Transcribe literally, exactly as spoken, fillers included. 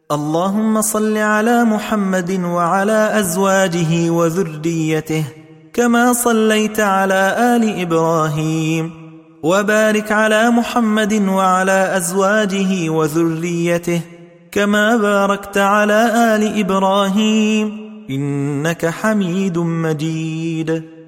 اللهم صل على محمد وعلى أزواجه وذريته كما صليت على آل إبراهيم، وبارك على محمد وعلى أزواجه وذريته كما باركت على آل إبراهيم إنك حميد مجيد.